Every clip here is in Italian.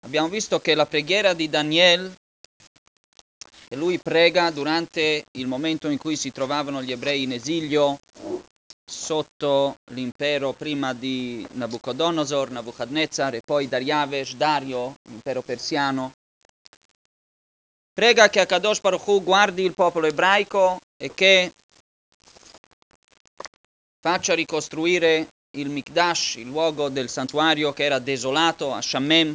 Abbiamo visto che la preghiera di Daniel, che lui prega durante il momento in cui si trovavano gli ebrei in esilio sotto l'impero prima di Nabucodonosor, Nabucodonosor e poi Dariavesh, Dario, l'impero persiano. Prega che Akadosh Baruch Hu guardi il popolo ebraico e che faccia ricostruire il Mikdash, il luogo del santuario che era desolato a Shammem,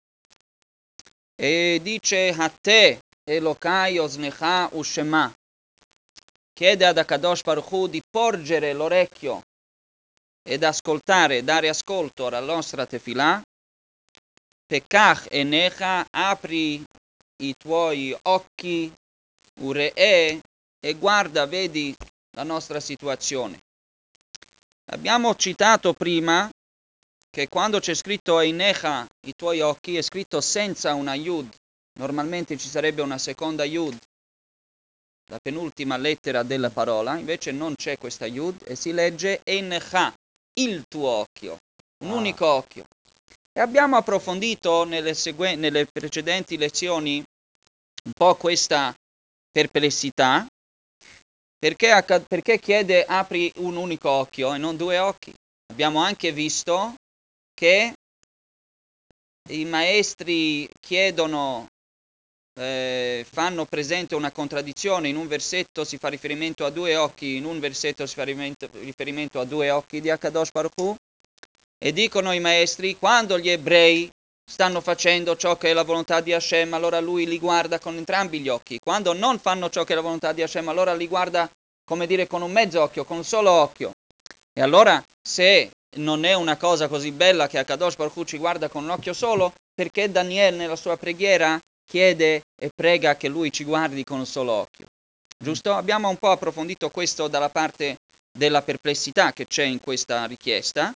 e dice Hatte Elokai Osnecha Ushema, chiede ad Akadosh Baruch Hu di porgere l'orecchio ed ascoltare, dare ascolto alla nostra tefilà. Pekach Enecha, apri i tuoi occhi, Uree, e guarda, vedi la nostra situazione. Abbiamo citato prima che quando c'è scritto Einecha, i tuoi occhi, è scritto senza una yud. Normalmente ci sarebbe una seconda yud, la penultima lettera della parola, invece non c'è questa yud e si legge Einecha, il tuo occhio, un unico occhio. E abbiamo approfondito nelle precedenti lezioni un po' questa perplessità, perché chiede apri un unico occhio e non due occhi. Abbiamo anche visto che i maestri chiedono, fanno presente una contraddizione, in un versetto si fa riferimento a due occhi, in un versetto si fa riferimento a due occhi di Akadosh Baruch Hu, e dicono i maestri, quando gli ebrei stanno facendo ciò che è la volontà di Hashem, allora lui li guarda con entrambi gli occhi. Quando non fanno ciò che è la volontà di Hashem, allora li guarda, come dire, con un mezzo occhio, con un solo occhio. E allora, se non è una cosa così bella che Akadosh Baruch Hu ci guarda con un occhio solo, perché Daniel nella sua preghiera chiede e prega che lui ci guardi con un solo occhio? Giusto? Abbiamo un po' approfondito questo dalla parte della perplessità che c'è in questa richiesta.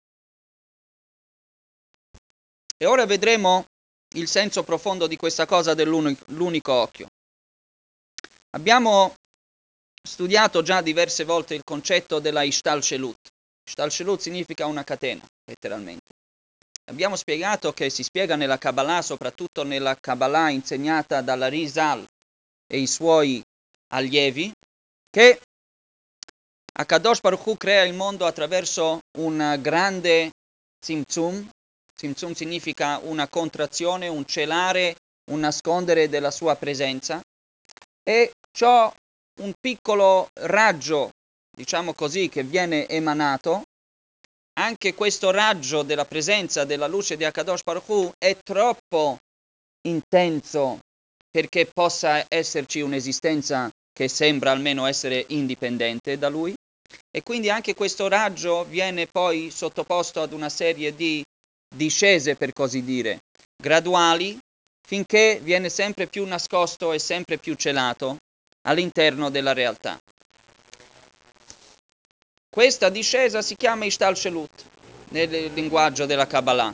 E ora vedremo il senso profondo di questa cosa dell'unico occhio. Abbiamo studiato già diverse volte il concetto della Ishtal Shelut. Ishtal Shelut significa una catena, letteralmente. Abbiamo spiegato che si spiega nella Kabbalah, soprattutto nella Kabbalah insegnata dalla Rizal e i suoi allievi, che Akadosh Baruch Hu crea il mondo attraverso un grande tzimtzum. Tzimtzum significa una contrazione, un celare, un nascondere della sua presenza, e ciò un piccolo raggio, diciamo così, che viene emanato. Anche questo raggio della presenza della luce di Akadosh Baruch Hu è troppo intenso perché possa esserci un'esistenza che sembra almeno essere indipendente da lui, e quindi anche questo raggio viene poi sottoposto ad una serie di discese, per così dire, graduali, finché viene sempre più nascosto e sempre più celato all'interno della realtà. Questa discesa si chiama Ishtal Shelut nel linguaggio della Kabbalah.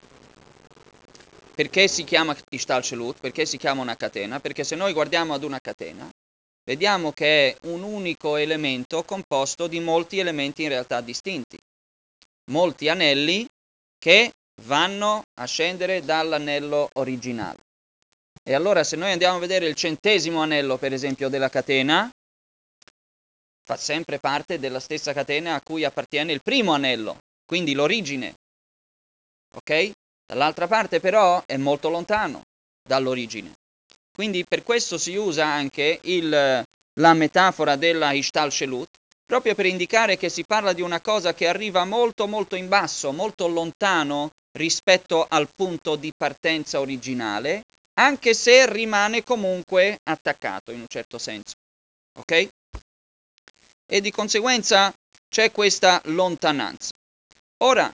Perché si chiama Ishtal Shelut? Perché si chiama una catena? Perché se noi guardiamo ad una catena, vediamo che è un unico elemento composto di molti elementi in realtà distinti. Molti anelli che vanno a scendere dall'anello originale. E allora se noi andiamo a vedere il 100° anello, per esempio, della catena, fa sempre parte della stessa catena a cui appartiene il primo anello, quindi l'origine. Ok? Dall'altra parte però è molto lontano dall'origine. Quindi per questo si usa anche la metafora della Ishtal Shelut, proprio per indicare che si parla di una cosa che arriva molto molto in basso, molto lontano rispetto al punto di partenza originale, anche se rimane comunque attaccato in un certo senso. Ok? E di conseguenza c'è questa lontananza. Ora,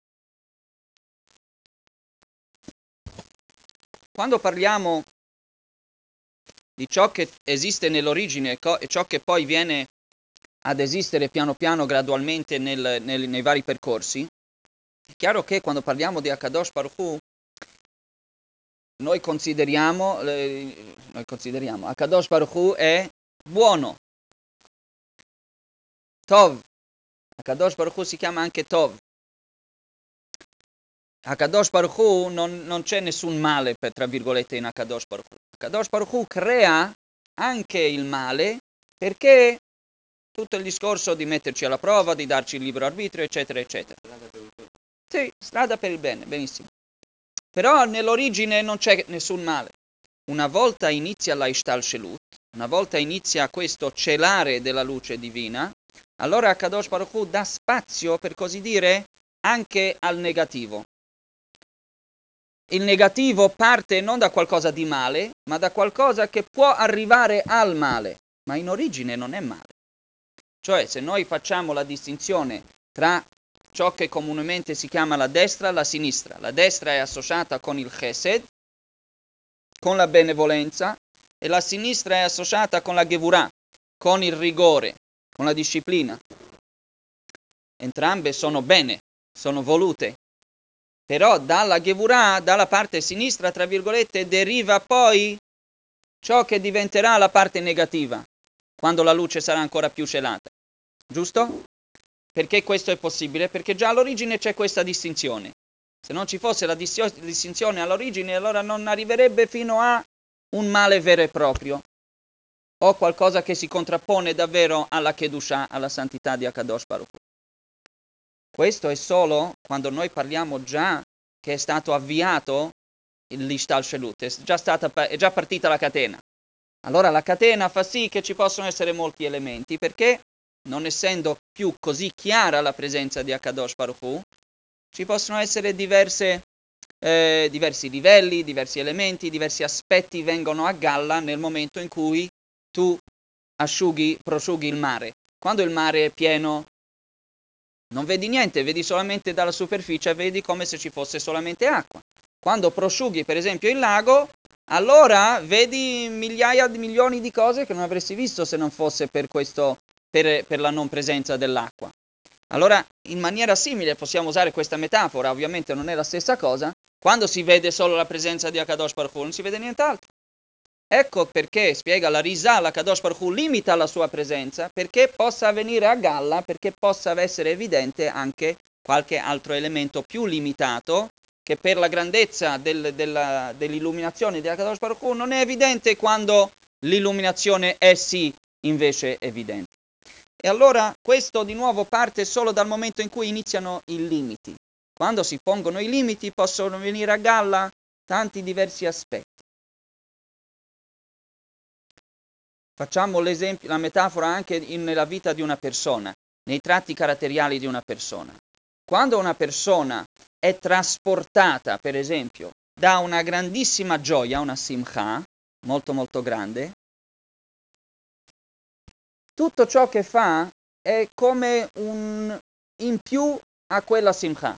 quando parliamo di ciò che esiste nell'origine e ciò che poi viene ad esistere piano piano gradualmente nei vari percorsi, è chiaro che quando parliamo di Akadosh Baruch Hu, noi consideriamo Akadosh Baruch Hu è buono, Tov. Akadosh Baruch Hu si chiama anche Tov. Akadosh Baruch Hu non c'è nessun male, tra virgolette, in Akadosh Baruch Hu. Akadosh Baruch Hu crea anche il male perché tutto il discorso di metterci alla prova, di darci il libero arbitrio, eccetera, eccetera. Sì, strada per il bene, benissimo. Però nell'origine non c'è nessun male. Una volta inizia la Ishtalshelut, una volta inizia questo celare della luce divina, allora Kadosh Baruch Hu dà spazio, per così dire, anche al negativo. Il negativo parte non da qualcosa di male, ma da qualcosa che può arrivare al male, ma in origine non è male. Cioè, se noi facciamo la distinzione tra ciò che comunemente si chiama la destra e la sinistra, la destra è associata con il chesed, con la benevolenza, e la sinistra è associata con la gevurah, con il rigore, con la disciplina. Entrambe sono bene, sono volute, però dalla gevurah, dalla parte sinistra, tra virgolette, deriva poi ciò che diventerà la parte negativa, quando la luce sarà ancora più celata. Giusto? Perché questo è possibile? Perché già all'origine c'è questa distinzione. Se non ci fosse la distinzione all'origine, allora non arriverebbe fino a un male vero e proprio, o qualcosa che si contrappone davvero alla Kedushah, alla santità di Akadosh Baruch Hu. Questo è solo quando noi parliamo già che è stato avviato l'Ishtalshelut, è già partita la catena. Allora la catena fa sì che ci possono essere molti elementi, perché non essendo più così chiara la presenza di Akadosh Baruch Hu, ci possono essere diversi livelli, diversi elementi, diversi aspetti vengono a galla nel momento in cui tu prosciughi il mare. Quando il mare è pieno non vedi niente, vedi solamente dalla superficie, vedi come se ci fosse solamente acqua. Quando prosciughi per esempio il lago, allora vedi migliaia di milioni di cose che non avresti visto se non fosse per la non presenza dell'acqua. Allora, in maniera simile possiamo usare questa metafora, ovviamente non è la stessa cosa, quando si vede solo la presenza di Akadosh Baruch Hu, non si vede nient'altro. Ecco perché, spiega la Rizal, la Kadosh Baruch Hu limita la sua presenza, perché possa venire a galla, perché possa essere evidente anche qualche altro elemento più limitato, che per la grandezza dell'illuminazione della Kadosh Baruch Hu non è evidente quando l'illuminazione è sì invece evidente. E allora questo di nuovo parte solo dal momento in cui iniziano i limiti. Quando si pongono i limiti possono venire a galla tanti diversi aspetti. Facciamo l'esempio, la metafora anche nella vita di una persona, nei tratti caratteriali di una persona. Quando una persona è trasportata, per esempio, da una grandissima gioia, una simcha, molto molto grande, tutto ciò che fa è come un in più a quella simcha.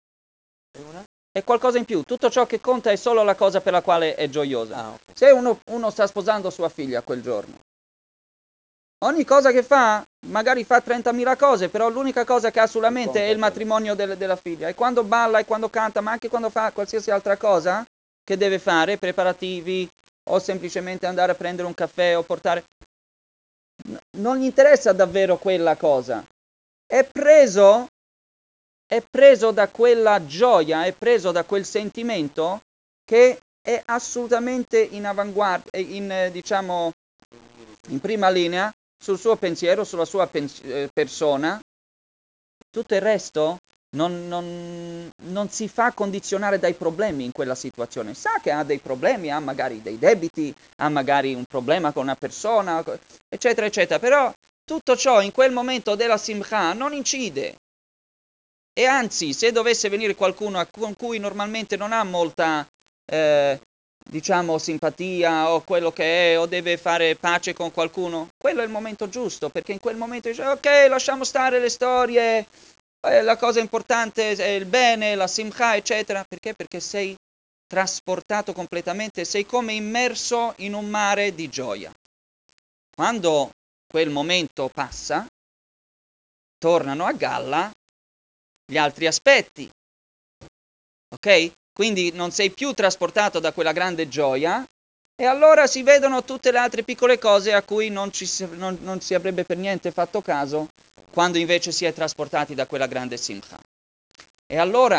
È qualcosa in più, tutto ciò che conta è solo la cosa per la quale è gioiosa. Okay. Se uno sta sposando sua figlia quel giorno, ogni cosa che fa, magari fa 30.000 cose, però l'unica cosa che ha sulla mente è il matrimonio della figlia. E quando balla e quando canta, ma anche quando fa qualsiasi altra cosa che deve fare, preparativi, o semplicemente andare a prendere un caffè o portare... Non gli interessa davvero quella cosa. È preso da quella gioia, è preso da quel sentimento che è assolutamente in avanguardia, diciamo, in prima linea sul suo pensiero, sulla sua persona. Tutto il resto non si fa condizionare dai problemi in quella situazione. Sa che ha dei problemi, ha magari dei debiti, ha magari un problema con una persona, eccetera, eccetera. Però tutto ciò in quel momento della simcha non incide. E anzi, se dovesse venire qualcuno con cui normalmente non ha molta, diciamo, simpatia o quello che è, o deve fare pace con qualcuno, quello è il momento giusto, perché in quel momento dice, ok, lasciamo stare le storie, la cosa importante è il bene, la simcha, eccetera. Perché? Perché sei trasportato completamente, sei come immerso in un mare di gioia. Quando quel momento passa, tornano a galla gli altri aspetti, ok? Quindi non sei più trasportato da quella grande gioia e allora si vedono tutte le altre piccole cose a cui non si avrebbe per niente fatto caso quando invece si è trasportati da quella grande simcha. E allora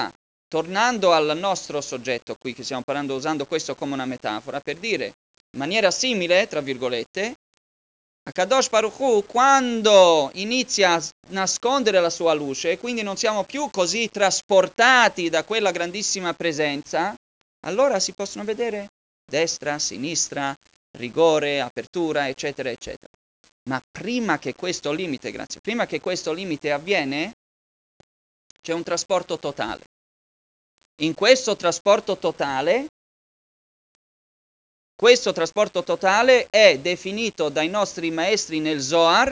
tornando al nostro soggetto qui che stiamo parlando, usando questo come una metafora, per dire in maniera simile, tra virgolette, Akadosh Baruch Hu, quando inizia a nascondere la sua luce, quindi non siamo più così trasportati da quella grandissima presenza, allora si possono vedere destra, sinistra, rigore, apertura, eccetera, eccetera. Ma prima che questo limite, prima che questo limite avviene, c'è un trasporto totale. In questo trasporto totale è definito dai nostri maestri nel Zohar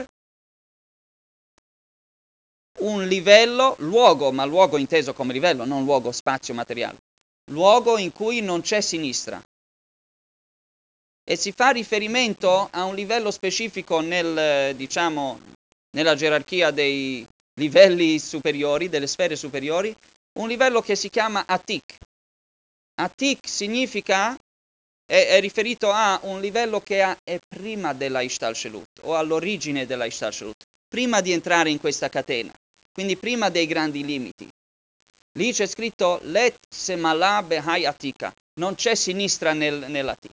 un livello, luogo, ma luogo inteso come livello, non luogo spazio materiale, luogo in cui non c'è sinistra. E si fa riferimento a un livello specifico nella gerarchia dei livelli superiori, delle sfere superiori, un livello che si chiama Atik. Atik significa, è riferito a un livello che è prima della Ishtalshelut, o all'origine della Ishtalshelut, prima di entrare in questa catena, quindi prima dei grandi limiti. Lì c'è scritto Let Semala Behai Atika, non c'è sinistra nell'Atik.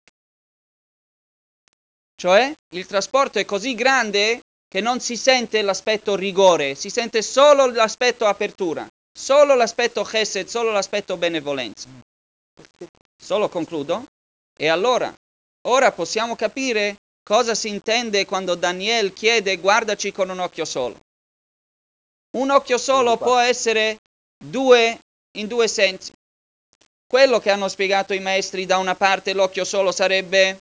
Cioè, il trasporto è così grande che non si sente l'aspetto rigore, si sente solo l'aspetto apertura, solo l'aspetto chesed, solo l'aspetto benevolenza. Solo concludo. E allora, ora possiamo capire cosa si intende quando Daniel chiede guardaci con un occhio solo. Un occhio solo può essere in due sensi. Quello che hanno spiegato i maestri, da una parte l'occhio solo sarebbe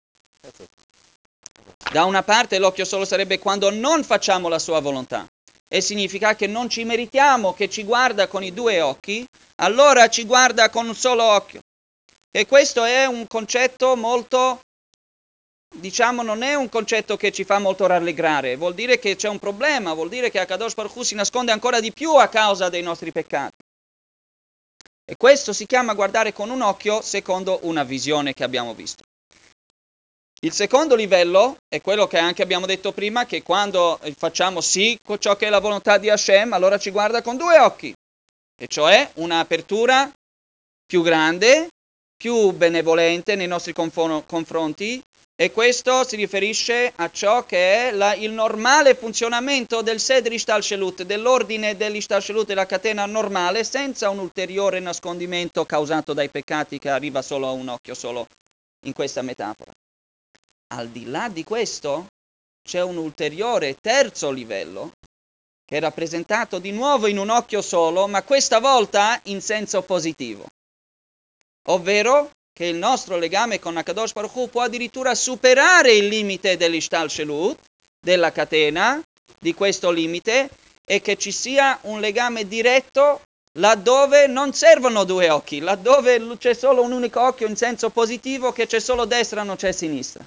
quando non facciamo la sua volontà. E significa che non ci meritiamo che ci guarda con i due occhi, allora ci guarda con un solo occhio. E questo è un concetto molto, non è un concetto che ci fa molto rallegrare, vuol dire che c'è un problema, vuol dire che Akadosh Baruch Hu si nasconde ancora di più a causa dei nostri peccati. E questo si chiama guardare con un occhio secondo una visione che abbiamo visto. Il secondo livello è quello che anche abbiamo detto prima, che quando facciamo sì con ciò che è la volontà di Hashem, allora ci guarda con due occhi, e cioè un'apertura più grande, più benevolente nei nostri confronti, e questo si riferisce a ciò che è il normale funzionamento del Seder Ishtalshelut, dell'ordine dell'Ishtalshelut, della catena normale, senza un ulteriore nascondimento causato dai peccati che arriva solo a un occhio solo in questa metafora. Al di là di questo c'è un ulteriore terzo livello che è rappresentato di nuovo in un occhio solo, ma questa volta in senso positivo. Ovvero che il nostro legame con Akadosh Baruch Hu può addirittura superare il limite dell'Ishtalshelut, della catena, di questo limite, e che ci sia un legame diretto laddove non servono due occhi, laddove c'è solo un unico occhio in senso positivo, che c'è solo destra, non c'è sinistra.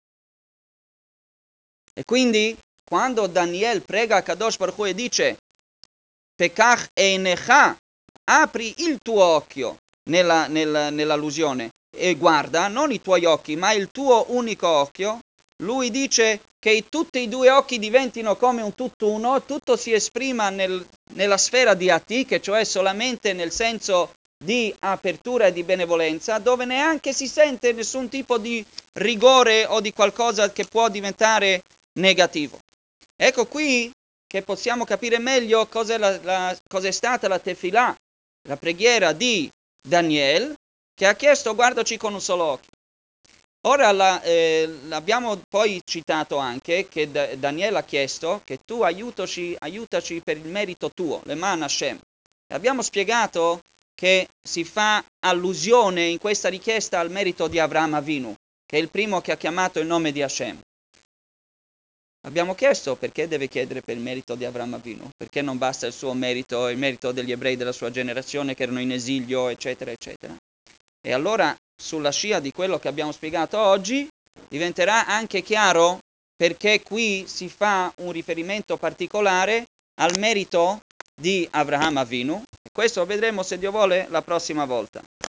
E quindi, quando Daniel prega a Kadosh Baruch Hu e dice Pekach einecha, apri il tuo occhio nell'allusione e guarda, non i tuoi occhi, ma il tuo unico occhio, lui dice che tutti i due occhi diventino come un tutt'uno, tutto si esprima nella sfera di Atik, cioè solamente nel senso di apertura e di benevolenza, dove neanche si sente nessun tipo di rigore o di qualcosa che può diventare negativo. Ecco qui che possiamo capire meglio cos'è stata la tefilà, la preghiera di Daniel, che ha chiesto guardaci con un solo occhio. Ora l'abbiamo poi citato anche che Daniel ha chiesto che tu aiutaci per il merito tuo, Leman Hashem. Abbiamo spiegato che si fa allusione in questa richiesta al merito di Avraham Avinu, che è il primo che ha chiamato il nome di Hashem. Abbiamo chiesto perché deve chiedere per il merito di Avraham Avinu, perché non basta il suo merito, il merito degli ebrei della sua generazione che erano in esilio, eccetera, eccetera. E allora, sulla scia di quello che abbiamo spiegato oggi, diventerà anche chiaro perché qui si fa un riferimento particolare al merito di Avraham Avinu. E questo lo vedremo, se Dio vuole, la prossima volta.